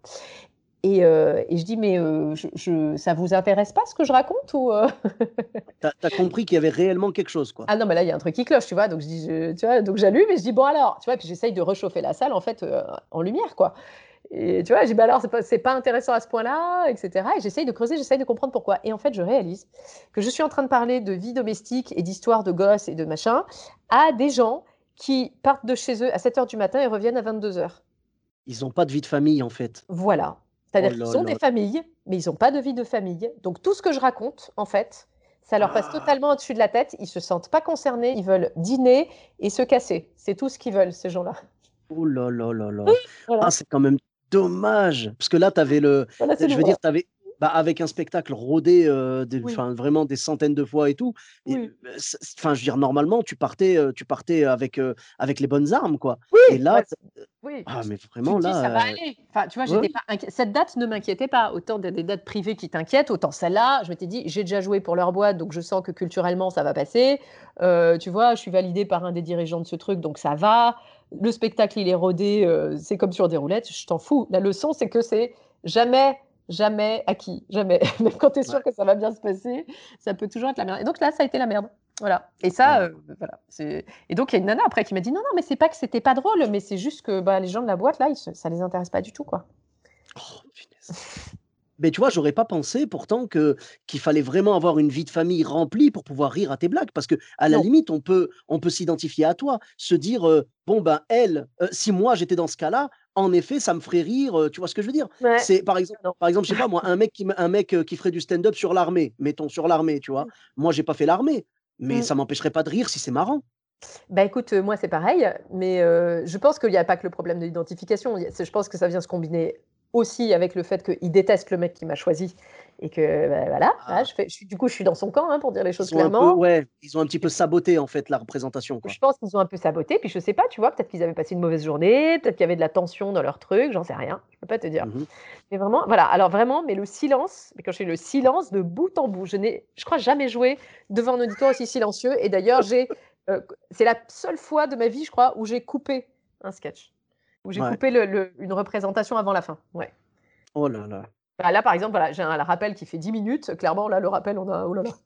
Et je dis: «Mais, je ça vous intéresse pas ce que je raconte ou?» Tu as compris qu'il y avait réellement quelque chose, quoi. Ah non, mais là, il y a un truc qui cloche, tu vois? Donc je dis je tu vois? Donc j'allume et je dis: «Bon alors?» Tu vois? Puis j'essaye de réchauffer la salle en fait, en lumière, quoi. Et tu vois? Je dis: «Bah alors c'est pas intéressant à ce point-là?» et cetera et j'essaye de creuser, j'essaye de comprendre pourquoi et en fait, je réalise que je suis en train de parler de vie domestique et d'histoires de gosses et de machin à des gens qui partent de chez eux à 7:00 du matin et reviennent à 22:00. Ils ont pas de vie de famille, en fait. Voilà. Oh C'est-à-dire là qu'ils ont des là. familles, mais ils ont pas de vie de famille. Donc tout ce que je raconte, en fait, ça leur passe Ah! totalement au-dessus de la tête. Ils se sentent pas concernés, ils veulent dîner et se casser. C'est tout ce qu'ils veulent, ces gens-là. Oh là là là là. Ah, Voilà. c'est quand même dommage, parce que là, tu avais le Voilà, c'est je nous, veux voilà. dire, tu avais bah, avec un spectacle rodé, des Oui, enfin, vraiment des centaines de fois et tout et oui. enfin, je veux dire, normalement, tu partais avec les bonnes armes, quoi et Oui, là, bah, t oui, ah, mais tu vraiment te dis: «Ça va là, aller». Enfin, tu vois, ouais, j'étais ouais. pas inquiè cette date ne m'inquiétait pas. Autant des dates privées qui t'inquiètent, autant celle-là, je m'étais dit: «J'ai déjà joué pour leur boîte, donc je sens que culturellement ça va passer». Tu vois, je suis validée par un des dirigeants de ce truc, donc ça va. Le spectacle, il est rodé, c'est comme sur des roulettes, je t'en fous. La leçon, c'est que c'est jamais, jamais acquis, jamais. Même quand tu es Ouais. sûr que ça va bien se passer, ça peut toujours être la merde et donc là, ça a été la merde. Voilà et Oh ça, là. voilà, c'est et donc il y a une nana après qui m'a dit: «Non, non, mais c'est pas que c'était pas drôle, mais c'est juste que, bah, les gens de la boîte là, ça les intéresse pas du tout, quoi». Oh, punaise. Mais tu vois, j'aurais pas pensé pourtant qu'il fallait vraiment avoir une vie de famille remplie pour pouvoir rire à tes blagues. Parce que à la Non. limite, on peut s'identifier à toi, se dire, «Bon, ben, elle, si moi j'étais dans ce cas-là, en effet, ça me ferait rire», tu vois ce que je veux dire? Ouais. C'est Non. par exemple, je sais pas moi, un mec, qui ferait du stand-up sur l'armée, mettons sur l'armée, tu vois? Mmh. Moi, j'ai pas fait l'armée, mais Mmh. ça m'empêcherait pas de rire si c'est marrant. Bah, écoute, moi, c'est pareil, mais je pense qu'il y a pas que le problème de l'identification. Je pense que ça vient se combiner aussi avec le fait qu'il déteste le mec qui m'a choisi et que, bah, voilà, ah, Ah, je suis dans son camp, hein, pour dire les choses clairement. ils ont un petit peu saboté en fait la représentation, quoi. Je pense qu'ils ont un peu saboté, puis je sais pas, tu vois? Peut-être qu'ils avaient passé une mauvaise journée, peut-être qu'il y avait de la tension dans leur truc, j'en sais rien, je peux pas te dire. Mmh. Mais vraiment, voilà, alors vraiment, mais le silence, mais quand je fais le silence de bout en bout, je n'ai, je crois, jamais joué devant un auditoire aussi silencieux et d'ailleurs, c'est la seule fois de ma vie, je crois, où j'ai coupé un sketch, où j'ai Ouais. coupé une représentation avant la fin, ouais. Oh là là. Bah, là, par exemple, voilà, j'ai un rappel qui fait 10 minutes, clairement, là, le rappel, on a oh là là.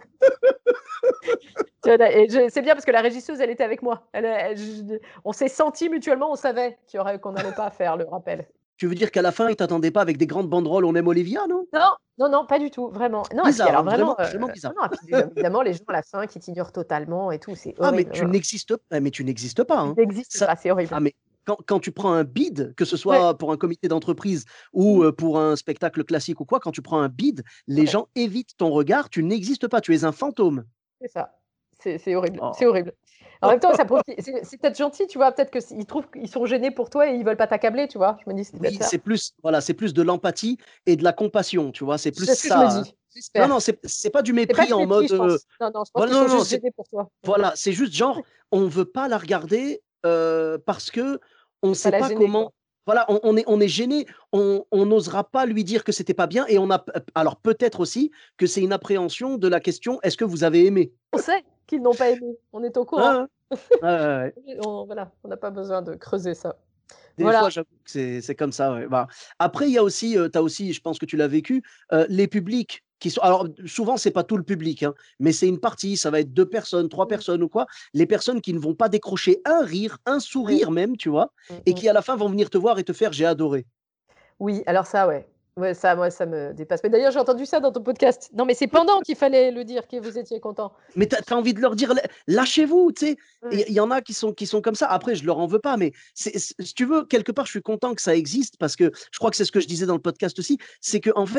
Tu vois? Et c'est bien parce que la régisseuse, elle était avec moi. Elle je on s'est sentis mutuellement, on savait qu'on n'allait pas faire le rappel. Tu veux dire qu'à la fin, ils t'attendaient pas avec des grandes banderoles «On aime Olivia», non? Non, non, non, pas du tout, vraiment. Non et puis Bizarre, alors hein, vraiment, vraiment vraiment bizarre. non, non et puis évidemment les gens à la fin qui t'ignorent totalement et tout, c'est Ah mais horrible. Non, non, tu n'existes pas, tu hein. n'existes Ça pas, c'est horrible. ah mais quand tu prends un bid, que ce Ouais, soit pour un comité d'entreprise ou, mmh, pour un spectacle classique ou quoi, quand tu prends un bid, les ouais, gens évitent ton regard, tu n'existes pas, tu es un fantôme. c'est ça. C'est horrible, c'est Oh. horrible. En même temps, ça prouve qu'ils c'est peut-être gentil, tu vois? Peut-être que ils trouvent qu'ils sont gênés pour toi et ils veulent pas t'accabler, tu vois? Je me dis: «C'est peut-être Oui, ça». c'est plus voilà, c'est plus de l'empathie et de la compassion, tu vois? C'est plus C'est ce que je me ça, hein. dis, Non, non, j'espère. c'est pas du C'est pas mépris du en mépris, mode, je pense. Non, non, je pense voilà, qu'ils non, sont non, juste c'est gênés pour toi. Mmh. voilà, c'est juste genre, on veut pas la regarder, parce qu'on Pas sait la pas gêner, comment quoi. voilà, on est gêné, on n'osera pas lui dire que c'était pas bien et on a alors peut-être aussi que c'est une appréhension de la question: «Est-ce que vous avez aimé?» On sait qu'ils n'ont pas aimé, on est au Ouais, courant. ouais. Ouais, ouais, ouais. Oui, on voilà, on n'a pas besoin de creuser ça. Des Voilà. fois, j'avoue que c'est comme ça, ouais. Bah, après, il y a aussi, tu as aussi, je pense que tu l'as vécu, les publics qui sont alors souvent, c'est pas tout le public, hein, mais c'est une partie, ça va être 2 personnes, 3 Mmh. personnes ou quoi. Les personnes qui ne vont pas décrocher un rire, un Oui. sourire même, tu vois? Mmh Et mh. qui à la fin vont venir te voir et te faire: «J'ai adoré». Oui, alors ça, ouais. Ouais, ça, moi, ça me dépasse. Mais d'ailleurs, j'ai entendu ça dans ton podcast. Non, mais c'est pendant qu'il fallait le dire que vous étiez content. Mais tu as envie de leur dire: Lâchez-vous», tu sais? Ouais. Il y en a qui sont comme ça. Après, je leur en veux pas, mais c'est si tu veux, quelque part, je suis content que ça existe parce que je crois que c'est ce que je disais dans le podcast aussi, c'est qu'en fait,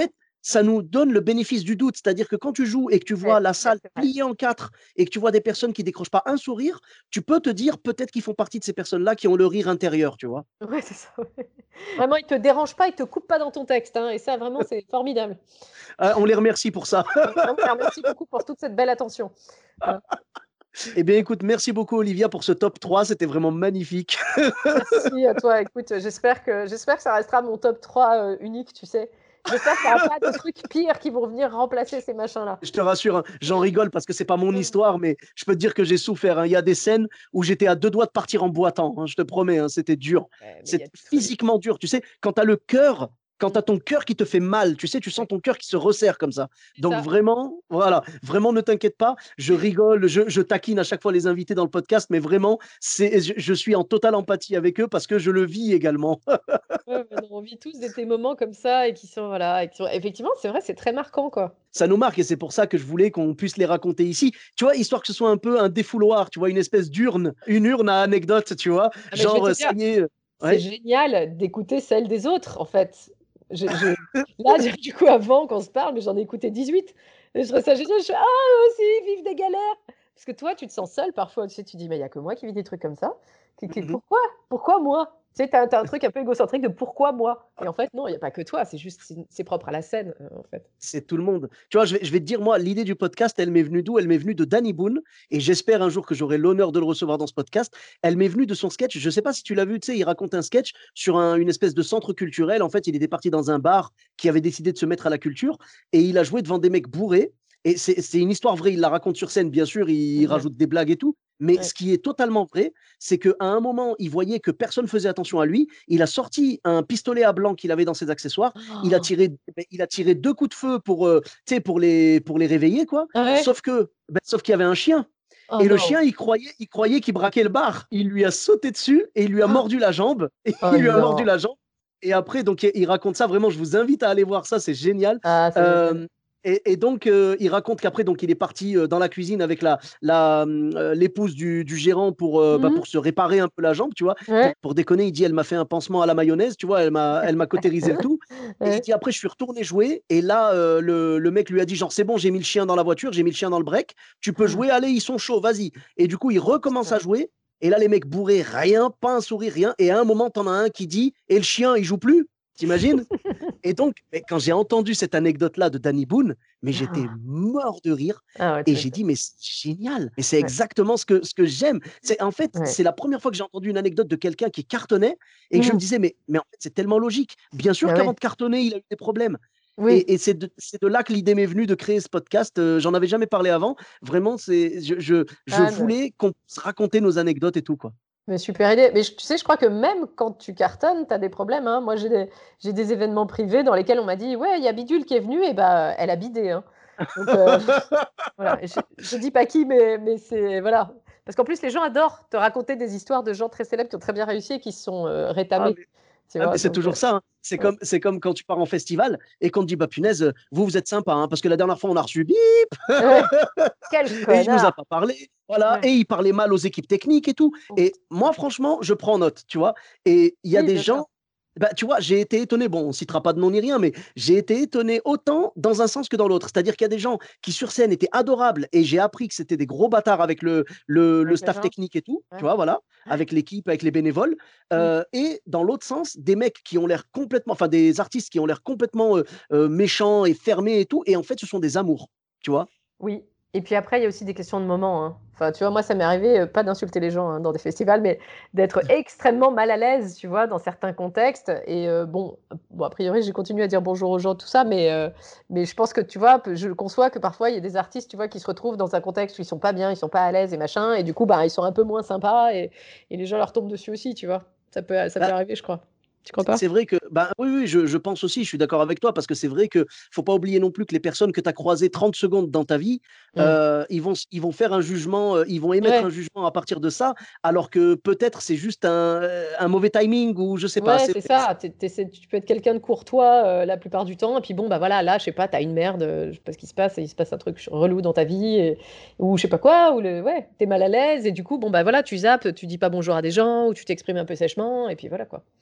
ça nous donne le bénéfice du doute. C'est-à-dire que quand tu joues et que tu vois la salle c'est vrai. pliée en 4 et que tu vois des personnes qui décrochent pas un sourire, tu peux te dire peut-être qu'ils font partie de ces personnes-là qui ont le rire intérieur, tu vois? Ouais, c'est ça, ouais. Vraiment, ils te dérangent pas, ils te coupent pas dans ton texte, hein, et ça vraiment, c'est formidable. On les remercie pour ça. On te remercie beaucoup pour toute cette belle attention. Hein. Eh bien, écoute, merci beaucoup, Olivia, pour ce top 3. C'était vraiment magnifique. Merci à toi. Écoute, j'espère que ça restera mon top 3 unique, tu sais. J'espère qu'il n'y aura pas de trucs pires qui vont venir remplacer ces machins-là. Je te rassure, hein, j'en rigole parce que c'est pas mon Mmh. histoire, mais je peux te dire que j'ai souffert, hein. Il y a des scènes où j'étais à 2 doigts de partir en boitant, hein, je te promets, hein, c'était dur. Ouais, mais il y C'est a des trucs. physiquement dur. Tu sais, quand tu as le cœur, quand tu Mmh. as ton cœur qui te fait mal, tu sais, tu sens Ouais, ton cœur qui se resserre comme ça. c'est Donc ça. vraiment, voilà, vraiment ne t'inquiète pas, je rigole, je taquine à chaque fois les invités dans le podcast, mais vraiment, je suis en totale empathie avec eux parce que je le vis également. Ouais, ouais, non, on vit tous des moments comme ça et qui sont voilà et qui sont effectivement, c'est vrai, c'est très marquant, quoi. Ça nous marque et c'est pour ça que je voulais qu'on puisse les raconter ici. Tu vois, histoire que ce soit un peu un défouloir, tu vois, une espèce d'urne, une urne à anecdotes, tu vois. Ah mais je vais Genre, te ça dire, y est, c'est ouais. génial d'écouter celles des autres, en fait. Je là, du coup, avant qu'on se parle, mais j'en ai écouté 18 et je trouve ça génial. Je fais: «Ah, eux aussi, ils vivent des galères!» parce que toi, tu te sens seul parfois, tu sais, tu dis: «Mais il y a que moi qui vis des trucs comme ça. Mmh. Pourquoi? Pourquoi moi?» Tu sais, tu as un truc un peu égocentrique de: «Pourquoi moi?» et en fait, non, il y a pas que toi, c'est juste c'est propre à la scène, en fait. C'est tout le monde. Tu vois, je vais te dire, moi, l'idée du podcast, elle m'est venue d'où? Elle m'est venue de Danny Boone et j'espère un jour que j'aurai l'honneur de le recevoir dans ce podcast. Elle m'est venue de son sketch. Je ne sais pas si tu l'as vu, tu sais, il raconte un sketch sur une espèce de centre culturel. En fait, il était parti dans un bar qui avait décidé de se mettre à la culture et il a joué devant des mecs bourrés. Et c'est une histoire vraie. Il la raconte sur scène, bien sûr. Il Mmh. rajoute des blagues et tout. Mais Ouais. ce qui est totalement vrai, c'est qu'à un moment, il voyait que personne faisait attention à lui. Il a sorti un pistolet à blanc qu'il avait dans ses accessoires. Oh! Il a tiré 2 coups de feu tu sais, pour les réveiller, quoi. Ah ouais? Sauf qu'il y avait un chien. Oh Et le non! chien, il croyait qu'il braquait le bar. Il lui a sauté dessus et il lui a mordu la jambe. Et Oh il lui a mordu non! la jambe. Et après, donc, il raconte ça. Vraiment, je vous invite à aller voir ça. C'est génial. Ah, c'est génial. Et donc, il raconte qu'après, donc, il est parti dans la cuisine avec l'épouse du gérant Mmh. pour se réparer un peu la jambe, tu vois. Ouais. Pour déconner, il dit, elle m'a fait un pansement à la mayonnaise, tu vois. Elle m'a cautérisé le tout. Et il Ouais. dit, après, je suis retourné jouer. Et là, le mec lui a dit, genre, c'est bon, j'ai mis le chien dans la voiture, j'ai mis le chien dans le break. Tu peux jouer, allez, ils sont chauds, vas-y. Et du coup, il recommence Putain. à jouer. Et là, les mecs bourrés, rien, pas un sourire, rien. Et à un moment, t'en as un qui dit, et le chien, il joue plus. T'imagines? Et donc, mais quand j'ai entendu cette anecdote-là de Danny Boone, mais j'étais Ah mort de rire ah ouais, et tu j'ai m'étonnes. dit: «Mais c'est génial!» Mais c'est Ouais, exactement ce que j'aime. En fait, ouais. c'est la première fois que j'ai entendu une anecdote de quelqu'un qui cartonnait et que je me Mmh. disais: «Mais en fait, c'est tellement logique. Bien sûr Ah qu'avant ouais. de cartonner, il a eu des problèmes» Oui. et c'est de là que l'idée m'est venue de créer ce podcast. J'en avais jamais parlé avant. Vraiment, je Ah ne voulais qu'on puisse raconter nos anecdotes et tout, quoi. mais super idée. Mais tu sais, je crois que même quand tu cartonnes, tu as des problèmes, hein. Moi, j'ai des événements privés dans lesquels on m'a dit: «Ouais, il y a bidule qui est venue» et bah, elle a bidé, hein. Donc voilà, et je dis pas qui, mais c'est voilà. Parce qu'en plus, les gens adorent te raconter des histoires de gens très célèbres qui ont très bien réussi et qui se sont, Ah rétamés, tu Ah, vois? mais c'est Donc toujours ça, hein. C'est ouais. comme c'est comme quand tu pars en festival et qu'on te dit: «Bah, punaise, vous êtes sympa, hein, parce que la dernière fois, on a reçu bip Ouais. Quel et il nous a connard! pas parlé». Voilà Ouais. et il parlait mal aux équipes techniques et tout Oh, et moi, franchement, je prends note, tu vois? Et il y a oui, des bien sûr. gens, bah, tu vois, j'ai été étonné, bon, on citera pas de nom ni rien, mais j'ai été étonné autant dans un sens que dans l'autre. C'est-à-dire qu'il y a des gens qui, sur scène, étaient adorables et j'ai appris que c'était des gros bâtards avec le Avec les staff gens? technique et tout, tu Ouais. vois? Voilà, avec l'équipe, avec les bénévoles. Mmh. Et dans l'autre sens, des mecs qui ont l'air complètement enfin des artistes qui ont l'air complètement, méchants et fermés et tout et en fait, ce sont des amours, tu vois? Oui, et puis après, il y a aussi des questions de moment, hein. Enfin, tu vois, moi, ça m'est arrivé, pas d'insulter les gens, hein, dans des festivals, mais d'être extrêmement mal à l'aise, tu vois, dans certains contextes et bon, a priori, j'ai continué à dire bonjour aux gens, tout ça, mais je pense que, tu vois, je conçois que parfois, il y a des artistes, tu vois, qui se retrouvent dans un contexte où ils sont pas bien, ils sont pas à l'aise et machin et du coup, bah, ils sont un peu moins sympas et les gens leur tombent dessus aussi, tu vois? Ça peut Bah arriver, je crois. Tu crois pas? C'est vrai que bah, oui, oui, je pense aussi, je suis d'accord avec toi parce que c'est vrai que faut pas oublier non plus que les personnes que tu as croisées 30 secondes dans ta vie, Mmh. ils vont faire un jugement, ils vont émettre un Ouais. jugement à partir de ça, alors que peut-être c'est juste un mauvais timing ou je sais pas. Ouais, c'est ça. Tu peux être quelqu'un de courtois, la plupart du temps et puis bon, bah, voilà, là, je sais pas, tu as une merde, je sais pas ce qui se passe, il se passe un truc relou dans ta vie et ou je sais pas quoi, ou ouais, tu es mal à l'aise et du coup, bon, bah, voilà, tu zappes, tu dis pas bonjour à des gens ou tu t'exprimes un peu sèchement et puis voilà, quoi.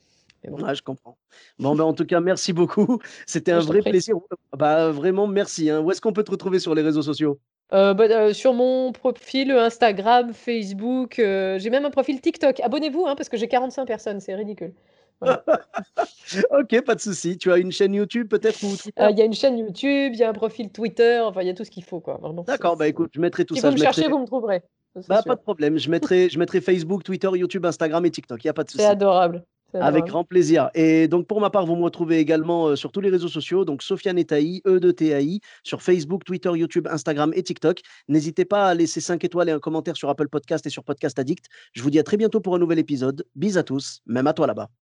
Mais bon, Ouais, je comprends. Bon, ben, en tout cas, merci beaucoup. C'était ouais, un je t'en vrai prie. plaisir. Bah, vraiment merci, hein. Où est-ce qu'on peut te retrouver sur les réseaux sociaux? Sur mon profil, Instagram, Facebook, j'ai même un profil TikTok. Abonnez-vous, hein, parce que j'ai 45 personnes, c'est ridicule. Voilà. OK, pas de souci. Tu as une chaîne YouTube peut-être ou Twitter? Il y a une chaîne YouTube, il y a un profil Twitter, enfin, il y a tout ce qu'il faut, quoi. Vraiment, D'accord, bah, écoute, je mettrai tout si ça. vous me Je mettrai cherchez, vous me trouverez, ça, c'est bah, pas de sûr. problème. Je mettrai Facebook, Twitter, YouTube, Instagram et TikTok. Il y a pas de C'est souci. adorable, c'est Avec adorable. grand plaisir et donc pour ma part, vous me retrouvez également, sur tous les réseaux sociaux, donc Sofiane Tahi, E-de-T-A-I, sur Facebook, Twitter, YouTube, Instagram et TikTok. N'hésitez pas à laisser 5 étoiles et un commentaire sur Apple Podcast et sur Podcast Addict. Je vous dis à très bientôt pour un nouvel épisode. Bis à tous, même à toi là-bas.